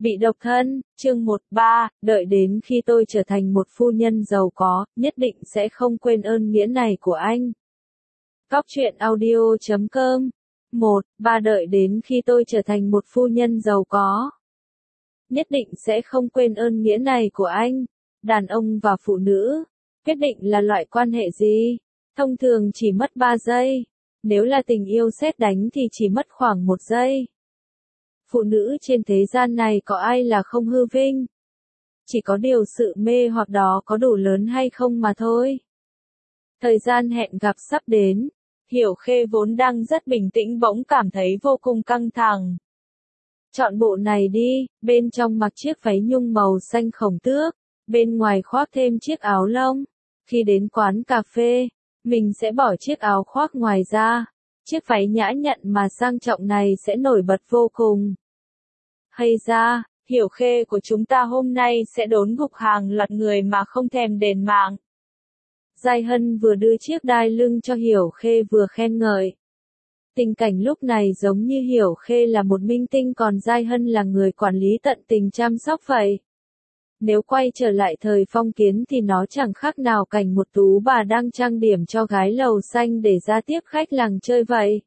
Bị độc thân, chương 13, đợi đến khi tôi trở thành một phu nhân giàu có, nhất định sẽ không quên ơn nghĩa này của anh. Góc truyện audio.com 1. Đợi đến khi tôi trở thành một phu nhân giàu có. Nhất định sẽ không quên ơn nghĩa này của anh. Đàn ông và phụ nữ, quyết định là loại quan hệ gì? Thông thường chỉ mất 3 giây. Nếu là tình yêu sét đánh thì chỉ mất khoảng 1 giây. Phụ nữ trên thế gian này có ai là không hư vinh? Chỉ có điều sự mê hoặc đó có đủ lớn hay không mà thôi. Thời gian hẹn gặp sắp đến. Hiểu Khê vốn đang rất bình tĩnh bỗng cảm thấy vô cùng căng thẳng. Chọn bộ này đi, bên trong mặc chiếc váy nhung màu xanh khổng tước, bên ngoài khoác thêm chiếc áo lông. Khi đến quán cà phê, mình sẽ bỏ chiếc áo khoác ngoài ra. Chiếc váy nhã nhặn mà sang trọng này sẽ nổi bật vô cùng. Hay ra, Hiểu Khê của chúng ta hôm nay sẽ đốn gục hàng loạt người mà không thèm đền mạng. Giai Hân vừa đưa chiếc đai lưng cho Hiểu Khê vừa khen ngợi. Tình cảnh lúc này giống như Hiểu Khê là một minh tinh còn Giai Hân là người quản lý tận tình chăm sóc vậy. Nếu quay trở lại thời phong kiến thì nó chẳng khác nào cảnh một tú bà đang trang điểm cho gái lầu xanh để ra tiếp khách làng chơi vậy.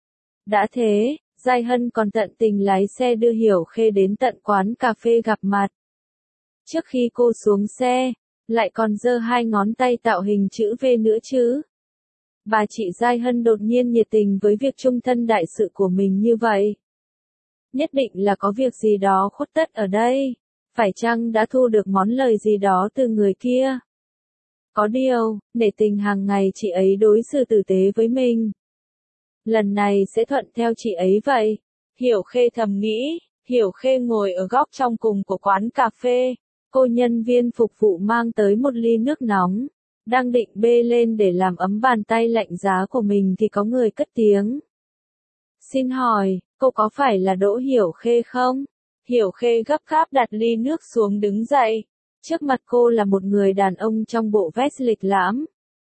Đã thế, Giai Hân còn tận tình lái xe đưa Hiểu Khê đến tận quán cà phê gặp mặt. Trước khi cô xuống xe, lại còn giơ 2 ngón tay tạo hình chữ V nữa chứ. Bà chị Giai Hân đột nhiên nhiệt tình với việc chung thân đại sự của mình như vậy. Nhất định là có việc gì đó khuất tất ở đây. Phải chăng đã thu được món lời gì đó từ người kia? Có điều, nể tình hàng ngày chị ấy đối xử tử tế với mình. Lần này sẽ thuận theo chị ấy vậy. Hiểu Khê thầm nghĩ. Hiểu Khê ngồi ở góc trong cùng của quán cà phê. Cô nhân viên phục vụ mang tới một ly nước nóng. Đang định bê lên để làm ấm bàn tay lạnh giá của mình thì có người cất tiếng. Xin hỏi, cô có phải là Đỗ Hiểu Khê không? Hiểu Khê gấp gáp đặt ly nước xuống đứng dậy. Trước mặt cô là một người đàn ông trong bộ vest lịch lãm.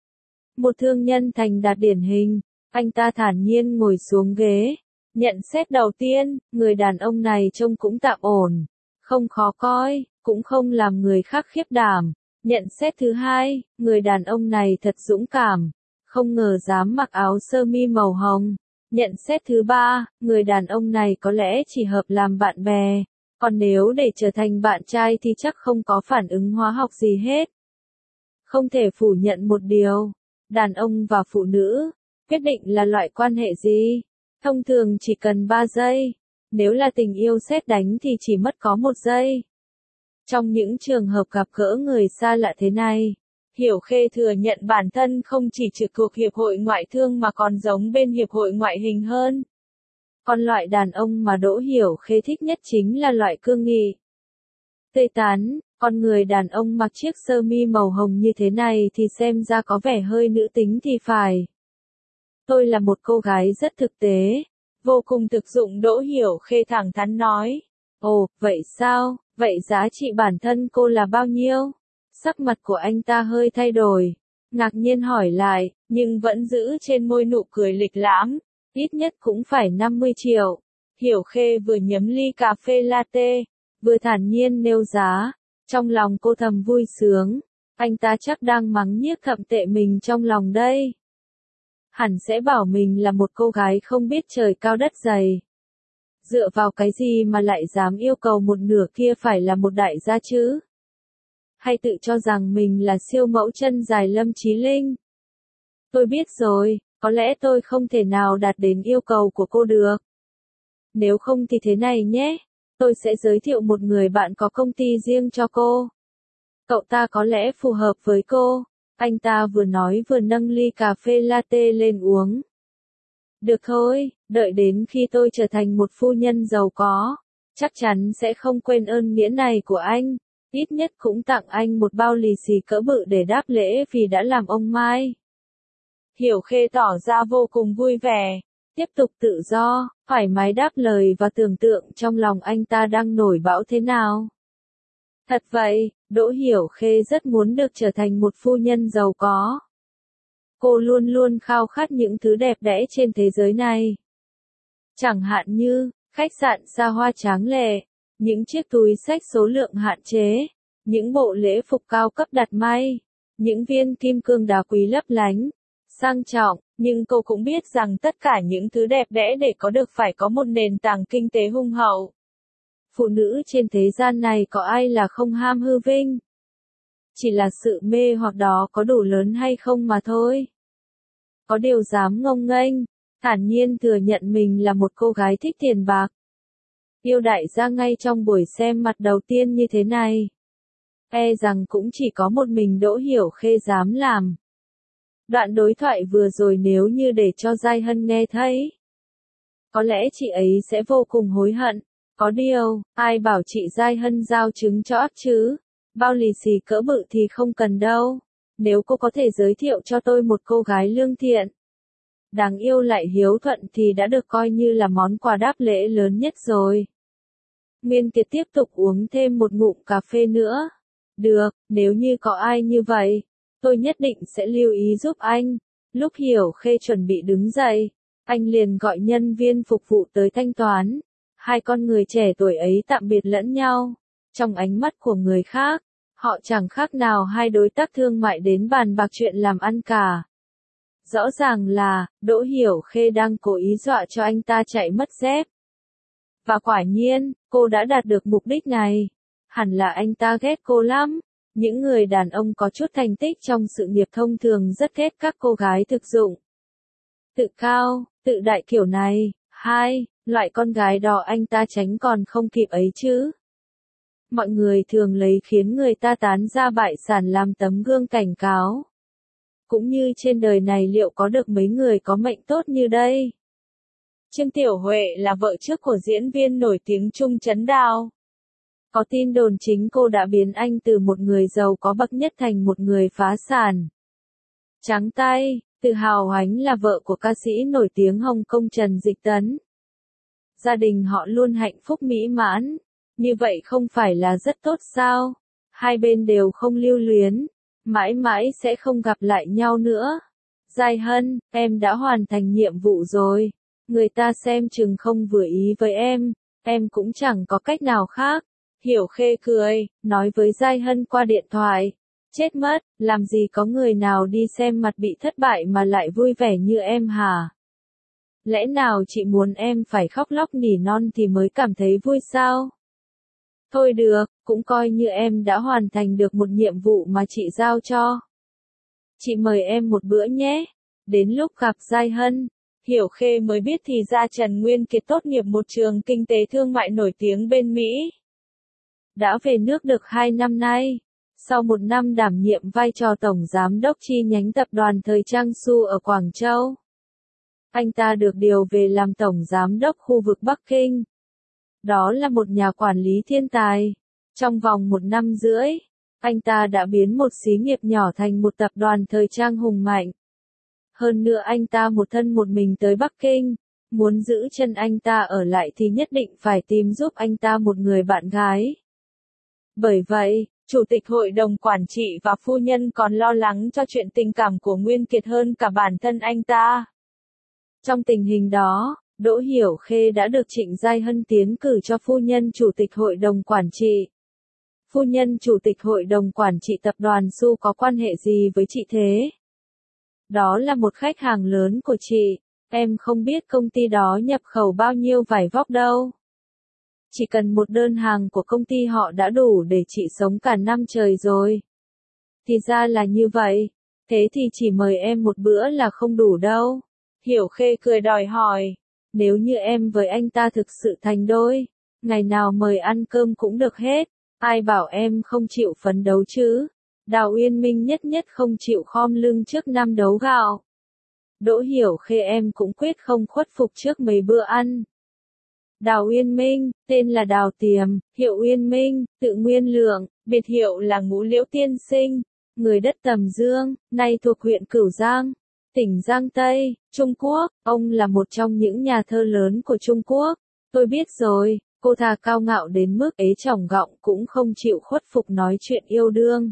Một thương nhân thành đạt điển hình. Anh ta thản nhiên ngồi xuống ghế. Nhận xét đầu tiên, người đàn ông này trông cũng tạm ổn. Không khó coi, cũng không làm người khác khiếp đảm. Nhận xét thứ hai, người đàn ông này thật dũng cảm. Không ngờ dám mặc áo sơ mi màu hồng. Nhận xét thứ ba, người đàn ông này có lẽ chỉ hợp làm bạn bè. Còn nếu để trở thành bạn trai thì chắc không có phản ứng hóa học gì hết. Không thể phủ nhận một điều. Đàn ông và phụ nữ, quyết định là loại quan hệ gì? Thông thường chỉ cần 3 giây. Nếu là tình yêu sét đánh thì chỉ mất có 1 giây. Trong những trường hợp gặp gỡ người xa lạ thế này, Hiểu Khê thừa nhận bản thân không chỉ trực thuộc Hiệp hội Ngoại thương mà còn giống bên Hiệp hội Ngoại hình hơn. Còn loại đàn ông mà Đỗ Hiểu Khê thích nhất chính là loại cương nghị, tươi tắn. Con người đàn ông mặc chiếc sơ mi màu hồng như thế này thì xem ra có vẻ hơi nữ tính thì phải. Tôi là một cô gái rất thực tế, vô cùng thực dụng, Đỗ Hiểu Khê thẳng thắn nói. Ồ, vậy sao? Vậy giá trị bản thân cô là bao nhiêu? Sắc mặt của anh ta hơi thay đổi, ngạc nhiên hỏi lại, nhưng vẫn giữ trên môi nụ cười lịch lãm. Ít nhất cũng phải 50 triệu. Hiểu Khê vừa nhấm ly cà phê latte, vừa thản nhiên nêu giá. Trong lòng cô thầm vui sướng. Anh ta chắc đang mắng nhiếc thậm tệ mình trong lòng đây. Hẳn sẽ bảo mình là một cô gái không biết trời cao đất dày. Dựa vào cái gì mà lại dám yêu cầu một nửa kia phải là một đại gia chứ? Hay tự cho rằng mình là siêu mẫu chân dài Lâm Chí Linh? Tôi biết rồi, có lẽ tôi không thể nào đạt đến yêu cầu của cô được. Nếu không thì thế này nhé, tôi sẽ giới thiệu một người bạn có công ty riêng cho cô. Cậu ta có lẽ phù hợp với cô. Anh ta vừa nói vừa nâng ly cà phê latte lên uống. Được thôi, đợi đến khi tôi trở thành một phu nhân giàu có, chắc chắn sẽ không quên ơn nghĩa này của anh. Ít nhất cũng tặng anh một bao lì xì cỡ bự để đáp lễ vì đã làm ông Mai. Hiểu Khê tỏ ra vô cùng vui vẻ, tiếp tục tự do, thoải mái đáp lời và tưởng tượng trong lòng anh ta đang nổi bão thế nào. Thật vậy, Đỗ Hiểu Khê rất muốn được trở thành một phu nhân giàu có. Cô luôn luôn khao khát những thứ đẹp đẽ trên thế giới này. Chẳng hạn như, khách sạn xa hoa tráng lệ, những chiếc túi xách số lượng hạn chế, những bộ lễ phục cao cấp đặt may, những viên kim cương đá quý lấp lánh, sang trọng, nhưng cô cũng biết rằng tất cả những thứ đẹp đẽ để có được phải có một nền tảng kinh tế hùng hậu. Phụ nữ trên thế gian này có ai là không ham hư vinh? Chỉ là sự mê hoặc đó có đủ lớn hay không mà thôi. Có điều dám ngông nghênh, thản nhiên thừa nhận mình là một cô gái thích tiền bạc. Yêu đại gia ngay trong buổi xem mặt đầu tiên như thế này. E rằng cũng chỉ có một mình Đỗ Hiểu Khê dám làm. Đoạn đối thoại vừa rồi nếu như để cho Giai Hân nghe thấy, có lẽ chị ấy sẽ vô cùng hối hận. Có điều, ai bảo chị Giai Hân giao trứng cho ấp chứ? Bao lì xì cỡ bự thì không cần đâu. Nếu cô có thể giới thiệu cho tôi một cô gái lương thiện, đáng yêu lại hiếu thuận thì đã được coi như là món quà đáp lễ lớn nhất rồi. Nguyên Kiệt tiếp tục uống thêm một ngụm cà phê nữa. Được, nếu như có ai như vậy, tôi nhất định sẽ lưu ý giúp anh. Lúc Hiểu Khê chuẩn bị đứng dậy, anh liền gọi nhân viên phục vụ tới thanh toán. Hai con người trẻ tuổi ấy tạm biệt lẫn nhau. Trong ánh mắt của người khác, họ chẳng khác nào hai đối tác thương mại đến bàn bạc chuyện làm ăn cả. Rõ ràng là, Đỗ Hiểu Khê đang cố ý dọa cho anh ta chạy mất dép. Và quả nhiên, cô đã đạt được mục đích này. Hẳn là anh ta ghét cô lắm. Những người đàn ông có chút thành tích trong sự nghiệp thông thường rất ghét các cô gái thực dụng, tự cao, tự đại kiểu này. Loại con gái đó anh ta tránh còn không kịp ấy chứ. Mọi người thường lấy khiến người ta tán ra bại sản làm tấm gương cảnh cáo. Cũng như trên đời này liệu có được mấy người có mệnh tốt như đây? Trương Tiểu Huệ là vợ trước của diễn viên nổi tiếng Trung Trấn Đào. Có tin đồn chính cô đã biến anh từ một người giàu có bậc nhất thành một người phá sản. Trắng tay, tự hào hánh là vợ của ca sĩ nổi tiếng Hồng Kông Trần Dịch Tấn. Gia đình họ luôn hạnh phúc mỹ mãn. Như vậy không phải là rất tốt sao? Hai bên đều không lưu luyến, mãi mãi sẽ không gặp lại nhau nữa. Giai Hân, em đã hoàn thành nhiệm vụ rồi. Người ta xem chừng không vừa ý với em cũng chẳng có cách nào khác. Hiểu Khê cười, nói với Giai Hân qua điện thoại. Chết mất, làm gì có người nào đi xem mặt bị thất bại mà lại vui vẻ như em hả? Lẽ nào chị muốn em phải khóc lóc nỉ non thì mới cảm thấy vui sao? Thôi được, cũng coi như em đã hoàn thành được một nhiệm vụ mà chị giao cho. Chị mời em một bữa nhé. Đến lúc gặp Giai Hân, Hiểu Khê mới biết thì ra Trần Nguyên Kiệt tốt nghiệp một trường kinh tế thương mại nổi tiếng bên Mỹ. Đã về nước được 2 năm nay. Sau 1 năm đảm nhiệm vai trò tổng giám đốc chi nhánh tập đoàn thời trang Su ở Quảng Châu, anh ta được điều về làm tổng giám đốc khu vực Bắc Kinh. Đó là một nhà quản lý thiên tài. Trong vòng 1 năm rưỡi, anh ta đã biến một xí nghiệp nhỏ thành một tập đoàn thời trang hùng mạnh. Hơn nữa anh ta một thân một mình tới Bắc Kinh. Muốn giữ chân anh ta ở lại thì nhất định phải tìm giúp anh ta một người bạn gái. Bởi vậy, Chủ tịch Hội đồng Quản trị và phu nhân còn lo lắng cho chuyện tình cảm của Nguyên Kiệt hơn cả bản thân anh ta. Trong tình hình đó, Đỗ Hiểu Khê đã được Trịnh Giai Hân tiến cử cho phu nhân Chủ tịch Hội đồng Quản trị. Phu nhân Chủ tịch Hội đồng Quản trị tập đoàn Su có quan hệ gì với chị thế? Đó là một khách hàng lớn của chị. Em không biết công ty đó nhập khẩu bao nhiêu vải vóc đâu. Chỉ cần một đơn hàng của công ty họ đã đủ để chị sống cả năm trời rồi. Thì ra là như vậy. Thế thì chỉ mời em một bữa là không đủ đâu. Hiểu Khê cười đòi hỏi. Nếu như em với anh ta thực sự thành đôi, ngày nào mời ăn cơm cũng được hết. Ai bảo em không chịu phấn đấu chứ? Đào Uyên Minh nhất nhất không chịu khom lưng trước năm đấu gạo. Đỗ Hiểu Khê em cũng quyết không khuất phục trước mấy bữa ăn. Đào Uyên Minh, tên là Đào Tiềm, hiệu Uyên Minh, tự Nguyên Lượng, biệt hiệu là Ngũ Liễu Tiên Sinh, người đất Tầm Dương, nay thuộc huyện Cửu Giang, tỉnh Giang Tây, Trung Quốc. Ông là một trong những nhà thơ lớn của Trung Quốc. Tôi biết rồi, cô ta cao ngạo đến mức ế chỏng gọng cũng không chịu khuất phục nói chuyện yêu đương.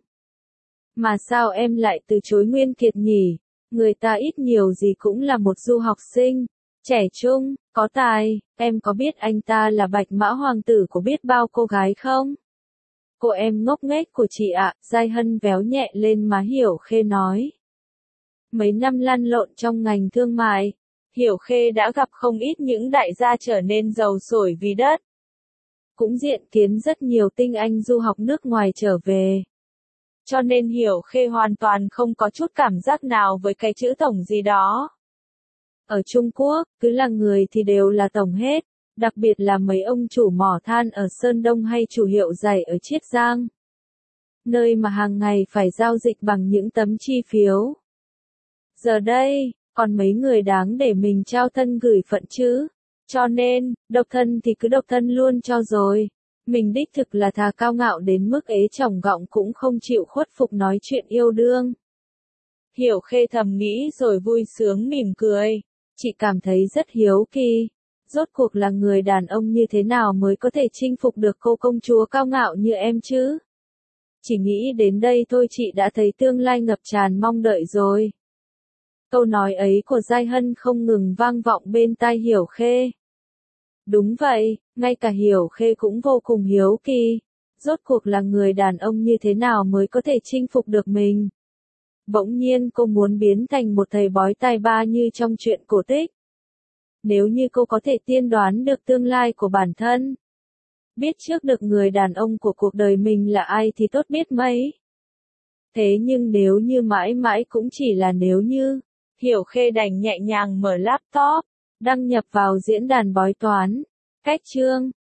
Mà sao em lại từ chối Nguyên Kiệt nhỉ? Người ta ít nhiều gì cũng là một du học sinh. trẻ trung, có tài, em có biết anh ta là Bạch Mã hoàng tử của biết bao cô gái không? Cô em ngốc nghếch của chị ạ, Giai Hân véo nhẹ lên má Hiểu Khê nói. Mấy năm lăn lộn trong ngành thương mại, Hiểu Khê đã gặp không ít những đại gia trở nên giàu sổi vì đất. Cũng diện kiến rất nhiều tinh anh du học nước ngoài trở về. Cho nên Hiểu Khê hoàn toàn không có chút cảm giác nào với cái chữ tổng gì đó. Ở Trung Quốc, cứ là người thì đều là tổng hết, đặc biệt là mấy ông chủ mỏ than ở Sơn Đông hay chủ hiệu giày ở Chiết Giang. Nơi mà hàng ngày phải giao dịch bằng những tấm chi phiếu. Giờ đây, còn mấy người đáng để mình trao thân gửi phận chứ. Cho nên, độc thân thì cứ độc thân luôn cho rồi. Mình đích thực là thà cao ngạo đến mức ế chồng gọng cũng không chịu khuất phục nói chuyện yêu đương. Hiểu Khê thầm nghĩ rồi vui sướng mỉm cười. Chị cảm thấy rất hiếu kỳ. Rốt cuộc là người đàn ông như thế nào mới có thể chinh phục được cô công chúa cao ngạo như em chứ? Chỉ nghĩ đến đây thôi chị đã thấy tương lai ngập tràn mong đợi rồi. Câu nói ấy của Giai Hân không ngừng vang vọng bên tai Hiểu Khê. Đúng vậy, ngay cả Hiểu Khê cũng vô cùng hiếu kỳ. Rốt cuộc là người đàn ông như thế nào mới có thể chinh phục được mình? Bỗng nhiên cô muốn biến thành một thầy bói tài ba như trong truyện cổ tích. Nếu như cô có thể tiên đoán được tương lai của bản thân, biết trước được người đàn ông của cuộc đời mình là ai thì tốt biết mấy. Thế nhưng nếu như mãi mãi cũng chỉ là nếu như, Hiểu Khê đành nhẹ nhàng mở laptop, đăng nhập vào diễn đàn bói toán. Cách chương